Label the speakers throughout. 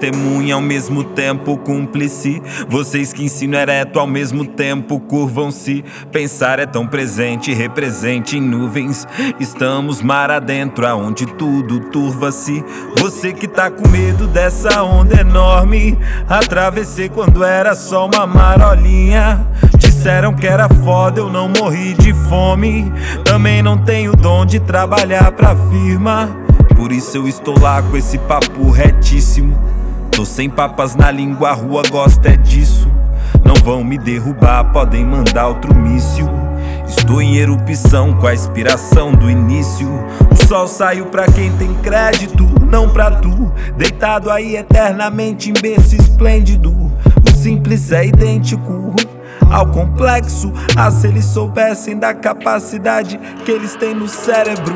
Speaker 1: testemunha ao mesmo tempo cúmplice. Vocês que ensinam ereto ao mesmo tempo curvam-se. Pensar é tão presente, represente em nuvens. Estamos mar adentro, aonde tudo turva-se. Você que tá com medo dessa onda enorme, atravessei quando era só uma marolinha. Disseram que era foda, eu não morri de fome. Também não tenho dom de trabalhar pra firma. Por isso eu estou lá com esse papo retíssimo. Tô sem papas na língua, a rua gosta é disso. Não vão me derrubar, podem mandar outro míssil. Estou em erupção com a inspiração do início. O sol saiu pra quem tem crédito, não pra tu. Deitado aí eternamente em berço esplêndido. O simples é idêntico ao complexo. Ah, se eles soubessem da capacidade que eles têm no cérebro.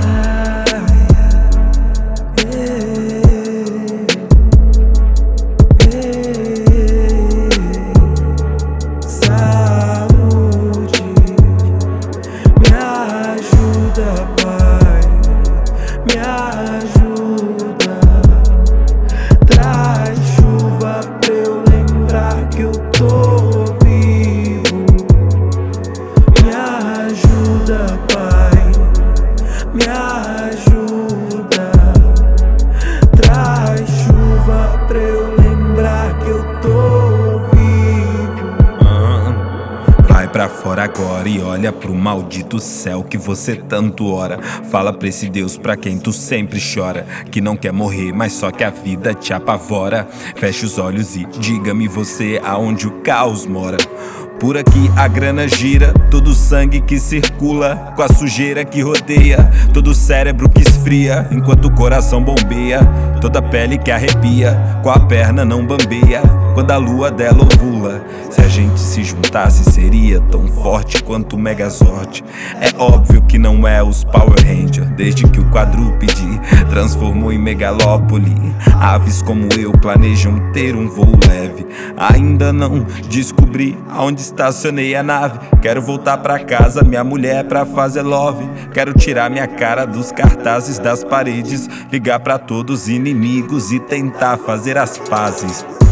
Speaker 2: Saúde, me ajuda, Pai, me ajuda. Traz chuva pra eu lembrar que eu tô vivo. Me ajuda, Pai, me ajuda. Traz chuva pra eu lembrar que eu tô vivo.
Speaker 1: Vai pra fora agora e olha pro maldito céu que você tanto ora. Fala pra esse Deus pra quem tu sempre chora, que não quer morrer, mas só que a vida te apavora. Feche os olhos e diga-me você aonde o caos mora. Por aqui a grana gira, todo o sangue que circula, com a sujeira que rodeia, todo o cérebro que esfria, enquanto o coração bombeia, toda a pele que arrepia, com a perna não bambeia, quando a lua dela ovula. Se a gente se juntasse seria tão forte quanto o Megazord. É óbvio que não é os Power Rangers, desde que o quadrúpede transformou em megalópole. Aves como eu planejam ter um voo leve. Ainda não descobri aonde estacionei a nave. Quero voltar pra casa, minha mulher pra fazer love. Quero tirar minha cara dos cartazes das paredes, ligar pra todos os inimigos e tentar fazer as pazes.